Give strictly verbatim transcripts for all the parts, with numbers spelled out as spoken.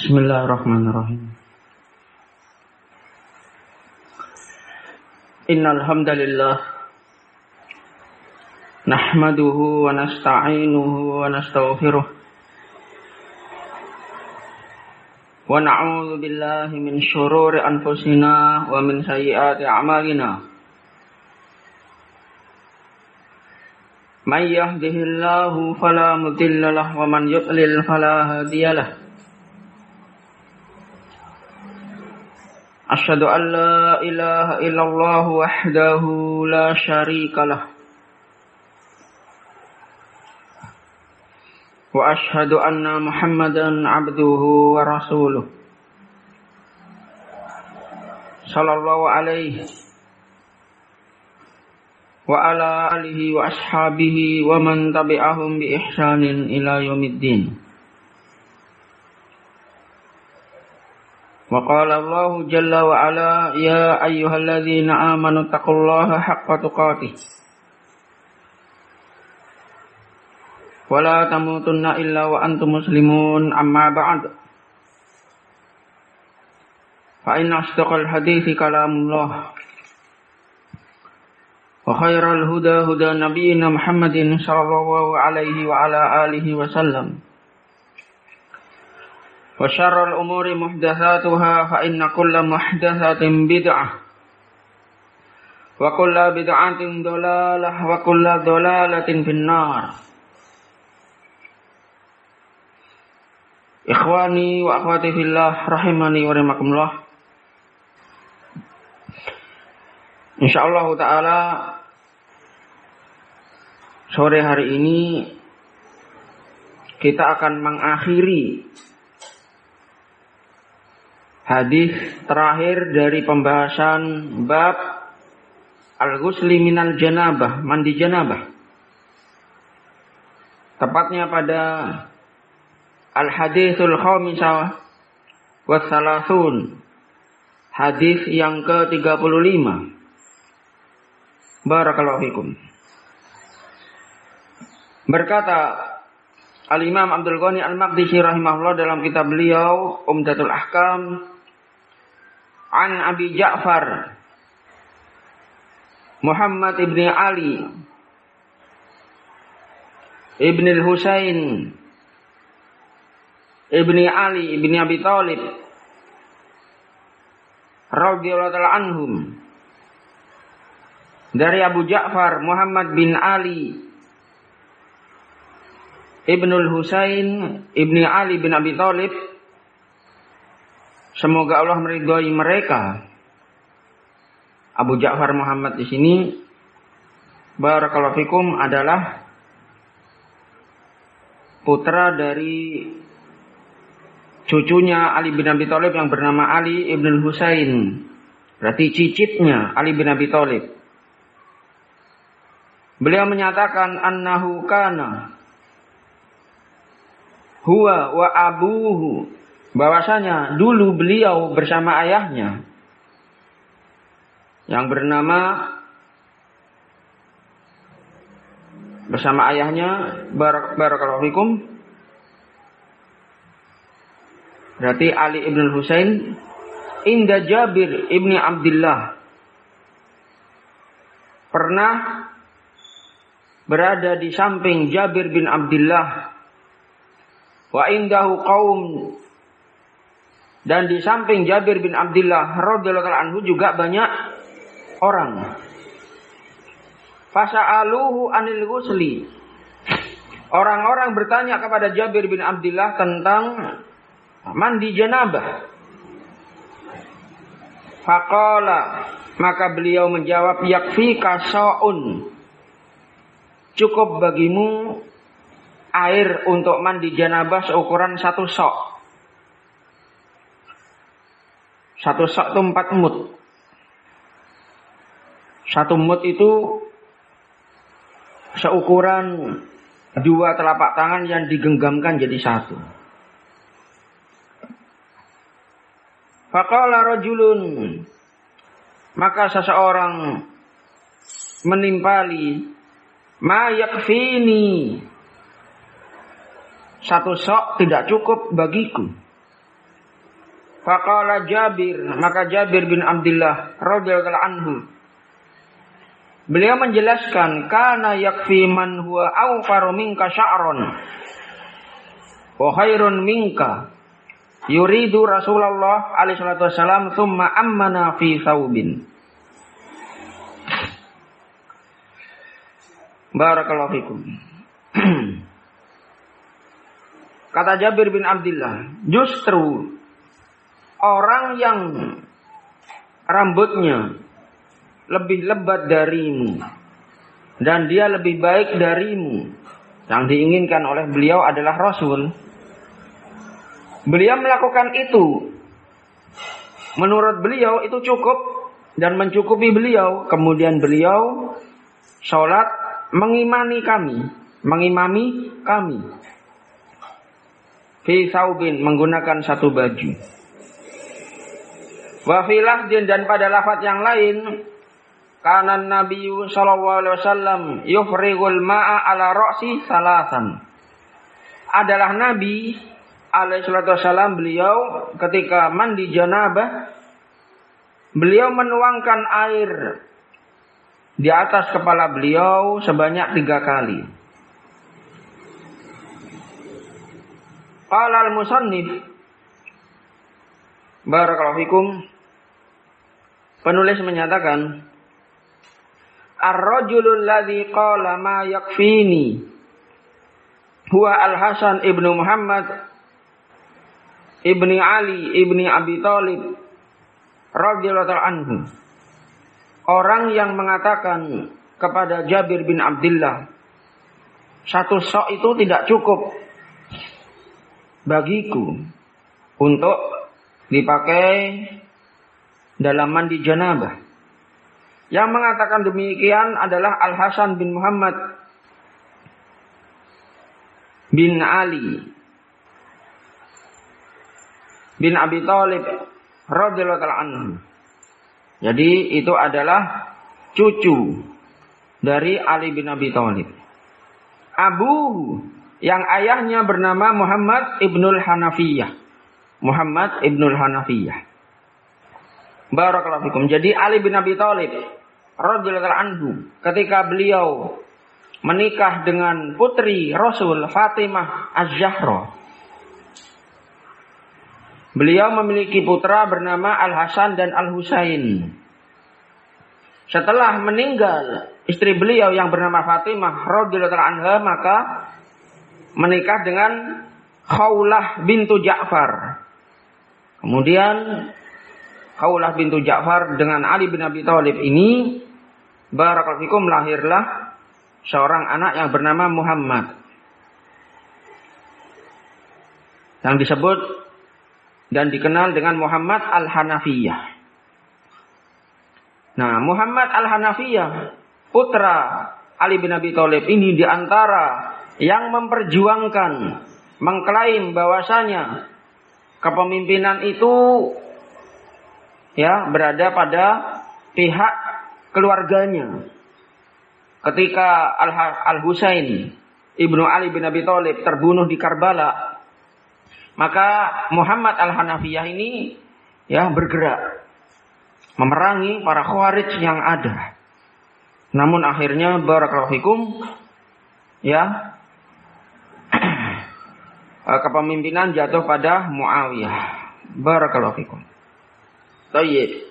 Bismillahirrahmanirrahim. Innal hamdalillah nahmaduhu wa nasta'inuhu wa nastaghfiruh wa na'udzu billahi min shururi anfusina wa min sayyiati a'malina. May yahdihillahu fala mudilla lahu wa man yudlil fala hadiyalah. Asyhadu an la ilaha illallah wahdahu la syarika lah. Wa asyhadu anna Muhammadan abduhu wa rasuluh. Sallallahu alaihi wa ala alihi wa ashabihi wa man tabi'ahum bi ihsanin ila yaumiddin. Wa qala Allahu jalla wa ala ya ayyuhalladzina amanu taqullaha haqqa tuqatih wa la tamutunna illa wa antum muslimun amma ba'd. Fa inna asdaqal hadithi kalamullah wa khairal huda huda nabiyyina Muhammadin sallallahu alaihi wa ala alihi wa sallam. Wa syarrul umuri muhdatsatuha fa inna kulla muhdatsatin bid'ah wa kulla bid'atin dhalalah wa kulla dhalalatin finnar. Ikhwani wa akhwati fillah rahimani wa rahimakumullah. Insyaallah taala sore hari ini kita akan mengakhiri hadis terakhir dari pembahasan bab al-ghusli minal janabah, mandi janabah. Tepatnya pada al-haditsul khamisah wa salasun, hadis yang ke tiga puluh lima. Barakallahu fikum. Berkata Al-Imam Abdul Ghani Al-Maqdisi rahimahullah dalam kitab beliau Umdatul Ahkam, an Abi Ja'far Muhammad ibni Ali ibni Al-Husain ibni Ali ibni Abi Thalib radhiyallahu ta'ala anhum, dari Abu Ja'far Muhammad bin Ali Ibnul Husain ibni Ali bin Abi Thalib, semoga Allah meridhai mereka. Abu Ja'far Muhammad di sini barakallahu fikum adalah putra dari cucunya Ali bin Abi Thalib yang bernama Ali ibnul Husain. Berarti cicitnya Ali bin Abi Thalib. Beliau menyatakan annahu kana huwa wa abuhu, bahwasanya dulu beliau bersama ayahnya yang bernama bersama ayahnya barak barakallahu fikum, berarti Ali ibn Husain, inda Jabir ibni Abdullah, pernah berada di samping Jabir bin Abdullah. Wa indahu qaum, dan di samping Jabir bin Abdullah radhiyallahu anhu juga banyak orang. Fasa'aluhu anil ghusli, orang-orang bertanya kepada Jabir bin Abdullah tentang mandi janabah. Faqala, maka beliau menjawab, yakfika sha'un, cukup bagimu air untuk mandi janabah seukuran satu sok. Satu sok itu empat mud. Satu mud itu seukuran dua telapak tangan yang digenggamkan jadi satu. Faqala rajulun, maka seseorang menimpali, ma yakfini, satu sok tidak cukup bagiku. Faqala Jabir, maka Jabir bin Abdullah radhiyallahu anhu beliau menjelaskan, kana yakfi man huwa awfaru minka sya'ron wa khairun minka yuridu Rasulullah alaihi salatu wasallam thumma ammana fi thawbin. Barakallahu fikum. Kata Jabir bin Abdullah, justru orang yang rambutnya lebih lebat darimu dan dia lebih baik darimu, yang diinginkan oleh beliau adalah Rasul. Beliau melakukan itu, menurut beliau itu cukup dan mencukupi beliau. Kemudian beliau sholat mengimani kami, mengimami kami. Fi saubin, menggunakan satu baju. Wa fi lafdin, dan pada lafaz yang lain, kana Nabi sallallahu alaihi wasallam yufrigul ma'a ala ra'si salasan. Adalah Nabi alaihi salatu wasallam, beliau ketika mandi janabah, beliau menuangkan air di atas kepala beliau sebanyak tiga kali. Qala al-musannif, barakallahu fikum, penulis menyatakan, ar-rajulul ladzi qala ma yakfini huwa al-Hasan ibnu Muhammad ibni Ali ibni Abi Thalib radhiyallahu anhu. Orang yang mengatakan kepada Jabir bin Abdullah, satu sok itu tidak cukup bagiku untuk dipakai dalam mandi janabah. Yang mengatakan demikian adalah Al-Hasan bin Muhammad bin Ali bin Abi Thalib radhiyallahu anhu. Jadi itu adalah cucu dari Ali bin Abi Thalib. Abu, yang ayahnya bernama Muhammad ibnul Hanafiyah. Muhammad ibnul Hanafiyah. Barakallahu fikum. Jadi Ali bin Abi Thalib radhiyallahu anhu, ketika beliau menikah dengan putri Rasul Fatimah Az-Zahra, beliau memiliki putra bernama Al-Hasan dan Al-Husain. Setelah meninggal istri beliau yang bernama Fatimah radhiyallahu anha, maka menikah dengan Khawlah bintu Ja'far. Kemudian Khawlah bintu Ja'far dengan Ali bin Abi Thalib ini, barakallahu fikum, lahirlah seorang anak yang bernama Muhammad, yang disebut dan dikenal dengan Muhammad Al-Hanafiyah. Nah, Muhammad Al-Hanafiyah, putra Ali bin Abi Thalib ini, diantara yang memperjuangkan, mengklaim bahwasanya kepemimpinan itu ya berada pada pihak keluarganya. Ketika Al-Husain ibnu Ali bin Abi Thalib terbunuh di Karbala, maka Muhammad Al-Hanafiyah ini ya bergerak memerangi para khawarij yang ada. Namun akhirnya barakallahu fikum ya kepemimpinan jatuh pada Muawiyah. Barakallahu fikum. Baik.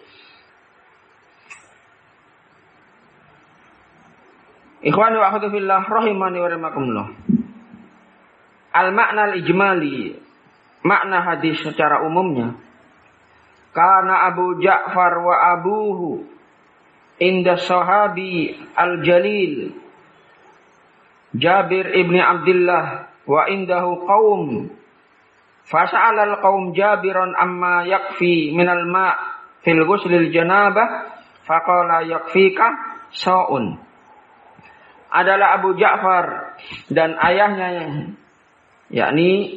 Ikhwani wa akhwati fillah rahimani wa rahimakumullah. Al-makna al-ijmali, makna hadis secara umumnya, kana Abu Ja'far wa abuhu inda sahabi al-jalil Jabir ibni Abdullah wa indahu qaum fasa'ala al-qaum Jabiran amma yakfi minal ma' fil ghuslil janabah faqala yakfika sa'un. Adalah Abu Ja'far dan ayahnya, yakni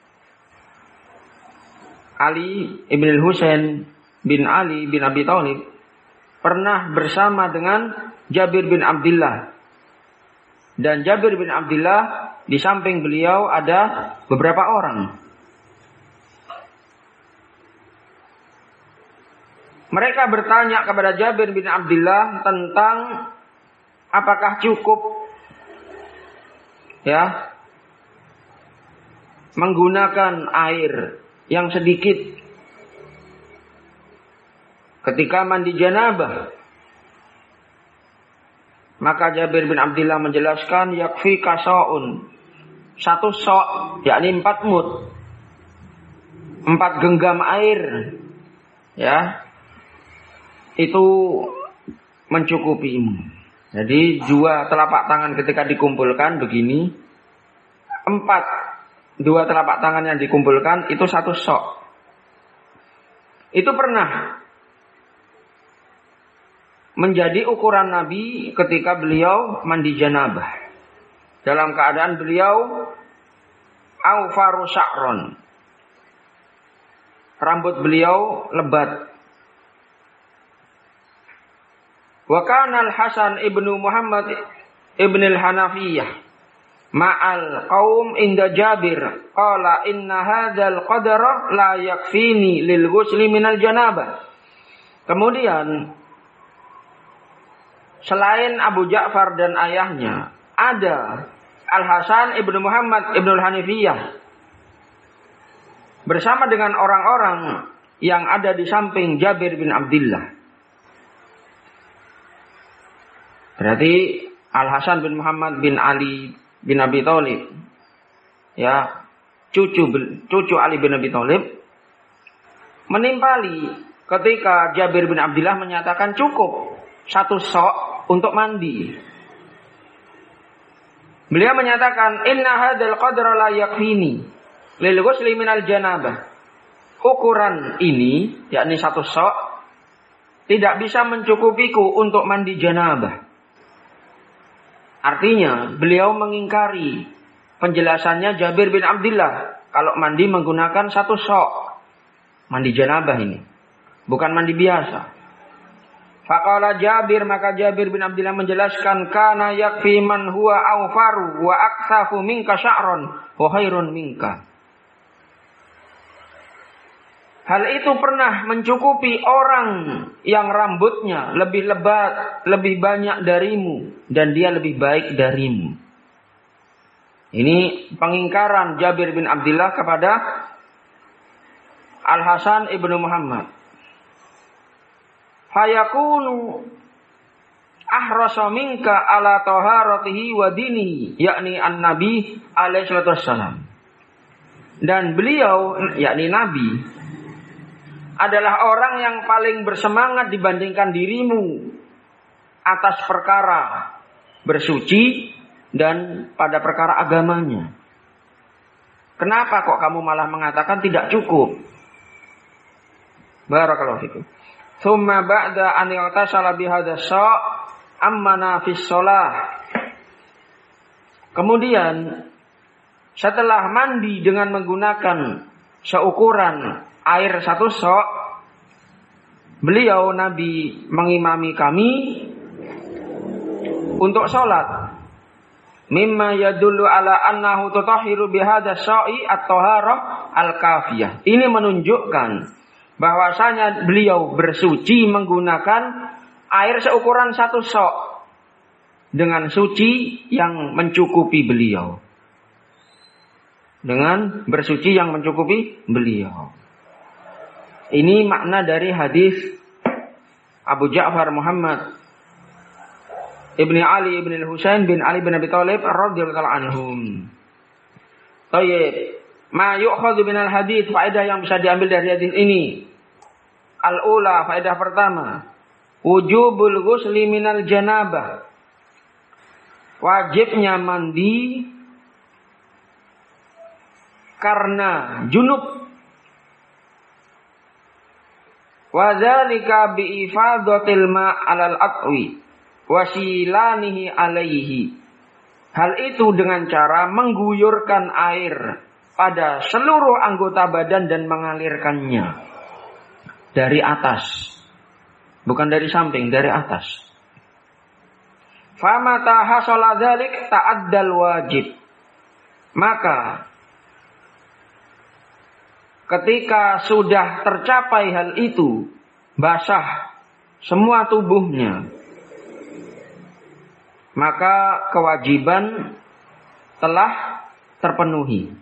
Ali ibn al-Husain bin Ali bin Abi Thalib, pernah bersama dengan Jabir bin Abdullah. Dan Jabir bin Abdullah di samping beliau ada beberapa orang. Mereka bertanya kepada Jabir bin Abdullah tentang apakah cukup ya menggunakan air yang sedikit ketika mandi janabah. Maka Jabir bin Abdullah menjelaskan yakfi kasaun, satu sok, yakni empat mud, empat genggam air, ya, itu mencukupimu. Jadi dua telapak tangan ketika dikumpulkan begini, empat, dua telapak tangan yang dikumpulkan itu satu sok. Itu pernah menjadi ukuran Nabi ketika beliau mandi janabah. Dalam keadaan beliau awfaru sya'ron, rambut beliau lebat. Wa kana al-Hasan ibnu Muhammad ibn al-Hanafiyah ma'al qaum inda Jabir qala inna hadzal qadara la yakfini lil ghusli minal janabah. Kemudian selain Abu Ja'far dan ayahnya, ada Al-Hasan ibnu Muhammad ibn al-Hanifiyah bersama dengan orang-orang yang ada di samping Jabir bin Abdullah. Berarti Al-Hasan bin Muhammad bin Ali bin Abi Thalib, ya, cucu cucu Ali bin Abi Thalib, menimpali ketika Jabir bin Abdullah menyatakan cukup satu sok untuk mandi. Beliau menyatakan inna hadzal qadra la yakfini lil ghusli minal janabah. Ukuran ini, yakni satu sok, tidak bisa mencukupiku untuk mandi janabah. Artinya beliau mengingkari penjelasannya Jabir bin Abdullah kalau mandi menggunakan satu sok. Mandi janabah ini bukan mandi biasa. Faqala Jabir, maka Jabir bin Abdullah menjelaskan kana yakfi man huwa awfaru wa aktsafu minka sya'ron wa khairun minka. Hal itu pernah mencukupi orang yang rambutnya lebih lebat, lebih banyak darimu, dan dia lebih baik darimu. Ini pengingkaran Jabir bin Abdullah kepada Al-Hasan ibnu Muhammad. Fayakunu ahrasa minka ala taharatihi wa dinihi, yakni an-nabi alaihi salatu wassalam. Dan beliau, yakni Nabi, adalah orang yang paling bersemangat dibandingkan dirimu atas perkara bersuci dan pada perkara agamanya. Kenapa kok kamu malah mengatakan tidak cukup? Barakallahu fikum. Tsumma ba'da an yaghtasala bihadza sa' ammana fis shalah. Kemudian setelah mandi dengan menggunakan seukuran air satu sok, beliau Nabi mengimami kami untuk sholat. Mimma yadullu ala annahu tutahhiru bihadza sa'i at-taharah al-kafiyah. Ini menunjukkan bahwasanya beliau bersuci menggunakan air seukuran satu sok dengan suci yang mencukupi beliau. Dengan bersuci yang mencukupi beliau. Ini makna dari hadis Abu Ja'far Muhammad Ibni Ali ibn al-Husain bin Ali bin Abi Thalib radhiyallahu anhum. Baik, ma yu'khadhu minal hadis, faedah yang bisa diambil dari hadis ini. Al-ula, faedah pertama, wujubul ghusli minal janabah. Wajibnya mandi karena junub. Wa dzalika bi ifadatil ma' 'alal aqwi wasilanihi alaihi. Hal itu dengan cara mengguyurkan air pada seluruh anggota badan dan mengalirkannya dari atas, bukan dari samping, dari atas. Famata hasala dzalik ta'addal wajib. Maka ketika sudah tercapai hal itu, basah semua tubuhnya, maka kewajiban telah terpenuhi.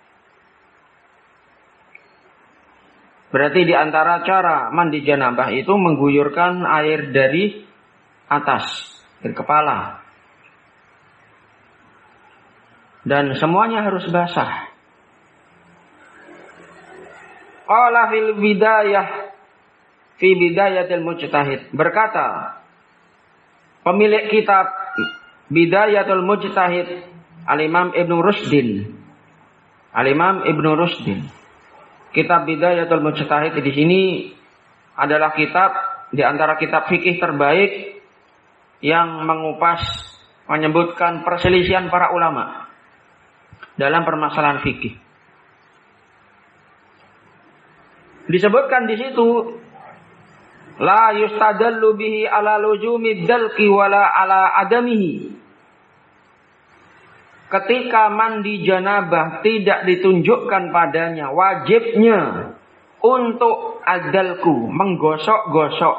Berarti di antara cara mandi janabah itu mengguyurkan air dari atas, dari kepala. Dan semuanya harus basah. Qala fil bidayah fi bidayatil mujtahid, berkata pemilik kitab Bidayatul Mujtahid Al-Imam Ibnu Rushdin. Al-Imam Ibnu Rushdin. Kitab Bidayatul Mujtahid di sini adalah kitab di antara kitab fikih terbaik yang mengupas, menyebutkan perselisihan para ulama dalam permasalahan fikih. Disebutkan di situ la yustadallu bihi ala luzumi dalqi wala ala adamihi. Ketika mandi janabah tidak ditunjukkan padanya wajibnya untuk adalku, menggosok-gosok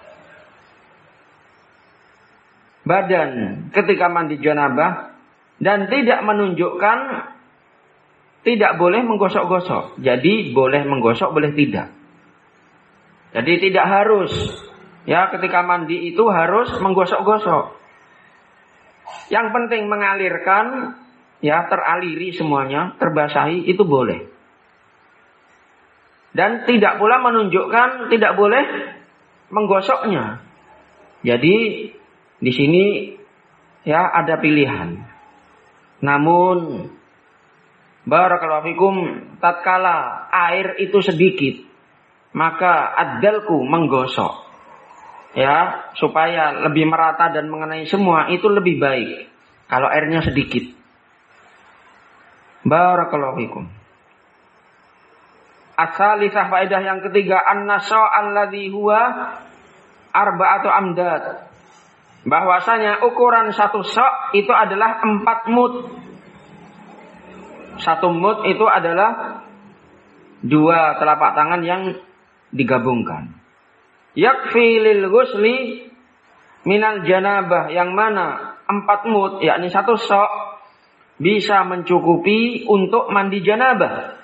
badan ketika mandi janabah, dan tidak menunjukkan tidak boleh menggosok-gosok. Jadi boleh menggosok, boleh tidak. Jadi tidak harus, ya, ketika mandi itu harus menggosok-gosok. Yang penting mengalirkan, ya, teraliri semuanya, terbasahi, itu boleh. Dan tidak pula menunjukkan tidak boleh menggosoknya. Jadi di sini, ya, ada pilihan. Namun barakallahu fikum, tatkala air itu sedikit, maka adalku menggosok, ya, supaya lebih merata dan mengenai semua, itu lebih baik kalau airnya sedikit. Barakallahu fikum. As-salisah, faedah yang ketiga, an-nasa' alladhi huwa arba'atu amdad. Bahwasanya ukuran satu sok itu adalah empat mud. Satu mud itu adalah dua telapak tangan yang digabungkan. Yakfi lil ghusli minal janabah, yang mana empat mud, yakni satu sok, bisa mencukupi untuk mandi janabah.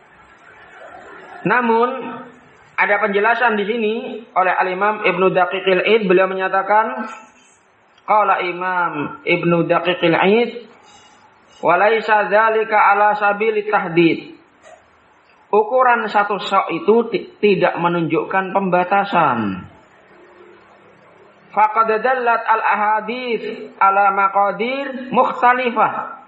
Namun ada penjelasan di sini oleh Al-Imam Ibnu Daqiqil Id. Beliau menyatakan, qala Imam Ibnu Daqiqil Id, walaysa dzalika ala sabili tahdid. Ukuran satu sok itu t- tidak menunjukkan pembatasan. Faqad dallat al-ahadits ala maqadir mukhtalifah.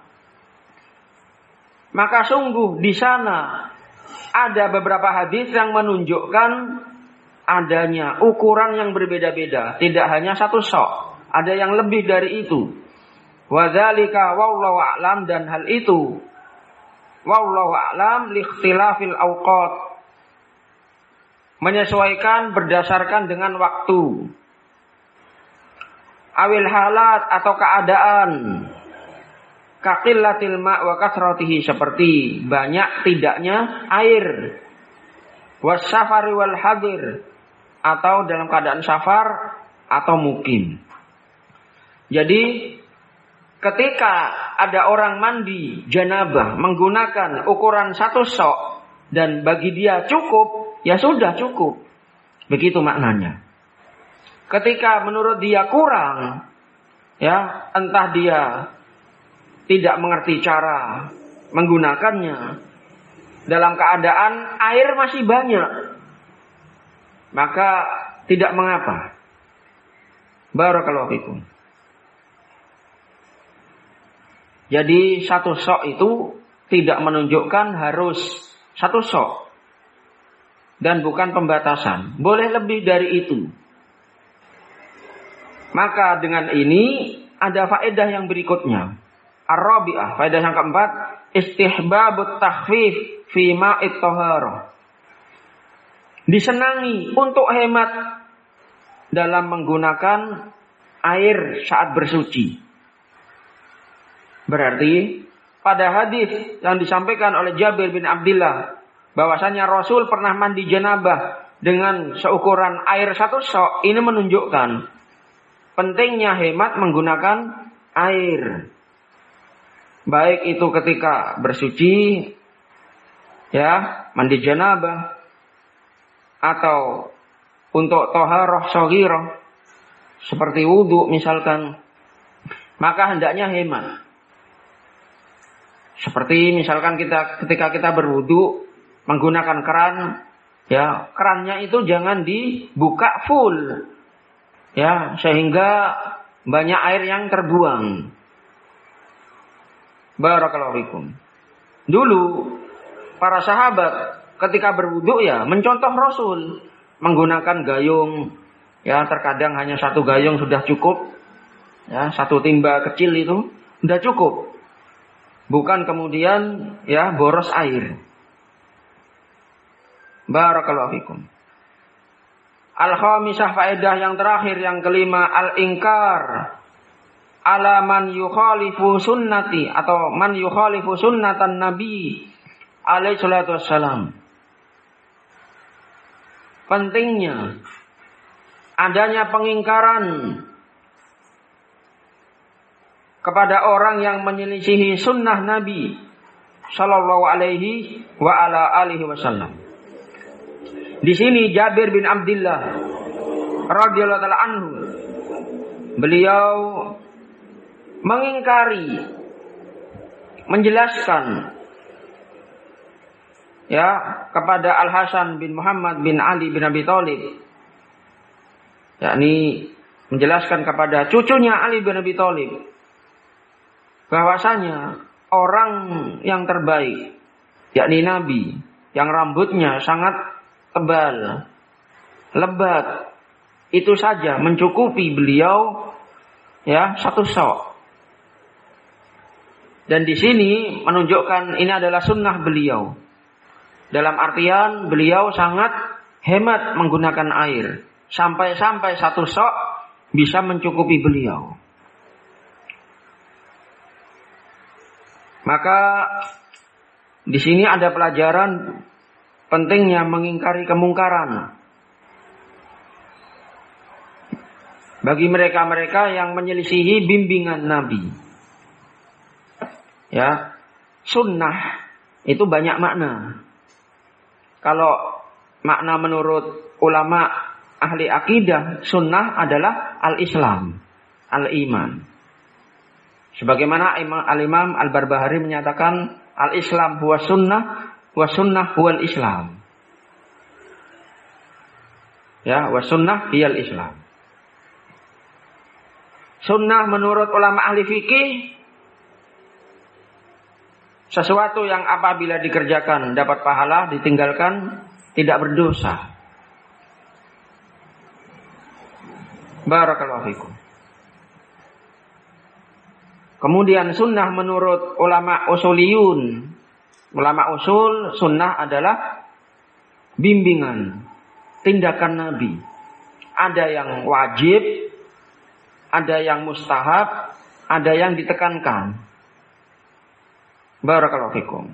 Maka sungguh di sana ada beberapa hadis yang menunjukkan adanya ukuran yang berbeda-beda. Tidak hanya satu sok, ada yang lebih dari itu. Wa dzalika wallahu a'lam, dan hal itu wallahu a'lam li ikhtilafil awqat, menyesuaikan berdasarkan dengan waktu. Awil halat, atau keadaan. Kaqillatil ma' wa kasratihi, seperti banyak tidaknya air. Wassafari wal hadir, atau dalam keadaan safar atau mukim. Jadi ketika ada orang mandi janabah menggunakan ukuran satu sok dan bagi dia cukup, ya sudah cukup. Begitu maknanya. Ketika menurut dia kurang, ya, entah dia tidak mengerti cara menggunakannya, dalam keadaan air masih banyak, maka tidak mengapa. Barakallahu fikum. Jadi satu sok itu tidak menunjukkan harus satu sok, dan bukan pembatasan. Boleh lebih dari itu. Maka dengan ini ada faedah yang berikutnya. Ar-rabi'ah, faedah yang keempat, istihbabut takhfif fi ma'it taharah. Disenangi untuk hemat dalam menggunakan air saat bersuci. Berarti pada hadis yang disampaikan oleh Jabir bin Abdullah bahwasanya Rasul pernah mandi janabah dengan seukuran air satu sok, ini menunjukkan pentingnya hemat menggunakan air. Baik itu ketika bersuci, ya, mandi janabah, atau untuk toharoh shoghirah, seperti wudhu misalkan, maka hendaknya hemat. Seperti misalkan kita ketika kita berwudhu menggunakan keran, ya, kerannya itu jangan dibuka full, ya, sehingga banyak air yang terbuang. Barakallahu fikum. Dulu para sahabat ketika berwudhu, ya, mencontoh Rasul menggunakan gayung, ya, terkadang hanya satu gayung sudah cukup, ya, satu timba kecil itu sudah cukup. Bukan kemudian, ya, boros air. Barakallahu fikum. Al-khamisah, faedah yang terakhir, yang kelima, al-inkar ala man yukhalifu sunnati, atau man yukhalifu sunnatan nabi alaihi salatu wassalam. Pentingnya adanya pengingkaran kepada orang yang menyelisihi sunnah Nabi sallallahu alaihi wa ala alihi wasallam. Di sini Jabir bin Abdullah radhiyallahu taala anhu, beliau mengingkari, menjelaskan, ya, kepada Al Hasan bin Muhammad bin Ali bin Abi Thalib, yakni menjelaskan kepada cucunya Ali bin Abi Thalib, bahwasanya orang yang terbaik, yakni Nabi, yang rambutnya sangat tebal, lebat, itu saja mencukupi beliau, ya, satu sok. Dan di sini menunjukkan ini adalah sunnah beliau. Dalam artian beliau sangat hemat menggunakan air, sampai-sampai satu sok bisa mencukupi beliau. Maka di sini ada pelajaran pentingnya mengingkari kemungkaran bagi mereka-mereka yang menyelisihi bimbingan Nabi. Ya, sunnah itu banyak makna. Kalau makna menurut ulama ahli akidah, sunnah adalah al-Islam, al-iman. Sebagaimana Al-Imam Al-Barbahari menyatakan, al-Islam huwa sunnah, wa sunnah huwal Islam. Ya, wa sunnah hiyal Islam. Sunnah menurut ulama ahli fikih, sesuatu yang apabila dikerjakan dapat pahala, ditinggalkan tidak berdosa. Barakallahu fikum. Kemudian sunnah menurut ulama usuliyun, ulama usul, sunnah adalah bimbingan, tindakan Nabi. Ada yang wajib, ada yang mustahab, ada yang ditekankan. Barakallahu fikum.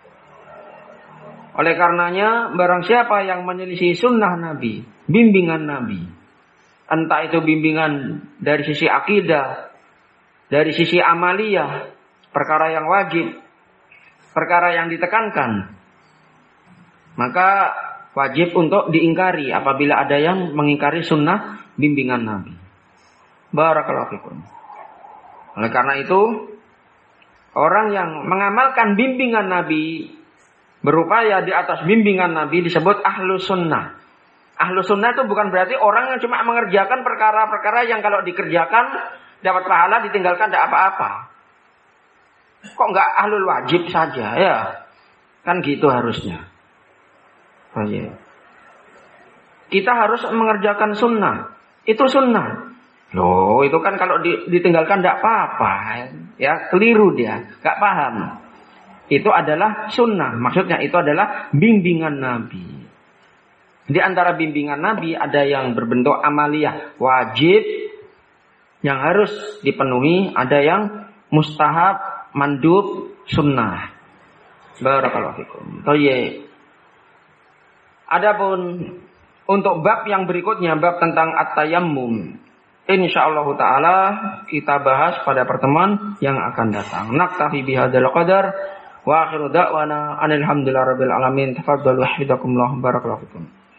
Oleh karenanya, barang siapa yang menyelisih sunnah Nabi, bimbingan Nabi, entah itu bimbingan dari sisi akidah, dari sisi amaliyah, perkara yang wajib, perkara yang ditekankan, maka wajib untuk diingkari apabila ada yang mengingkari sunnah bimbingan Nabi. Barakallahu fikum. Oleh karena itu, orang yang mengamalkan bimbingan Nabi, berupaya di atas bimbingan Nabi, disebut ahlu sunnah. Ahlu sunnah itu bukan berarti orang yang cuma mengerjakan perkara-perkara yang kalau dikerjakan dapat pahala, ditinggalkan tidak apa-apa. Kok nggak ahlul wajib saja, ya? Kan gitu harusnya. Oh, yeah. Kita harus mengerjakan sunnah. Itu sunnah. Loh, itu kan kalau ditinggalkan tidak apa-apa, ya, keliru dia, nggak paham. Itu adalah sunnah, maksudnya itu adalah bimbingan Nabi. Di antara bimbingan Nabi ada yang berbentuk amaliyah, wajib, yang harus dipenuhi, ada yang mustahab, mandub, sunnah. Barakallahu fikum. Toye. Adapun untuk bab yang berikutnya, bab tentang at-tayammum, insyaallah taala kita bahas pada pertemuan yang akan datang. Naktafi bihadzal qadar wa akhiru da'wana alhamdulillahi rabbil alamin. Tafaddalu hafizakumullah barakallahu fikum.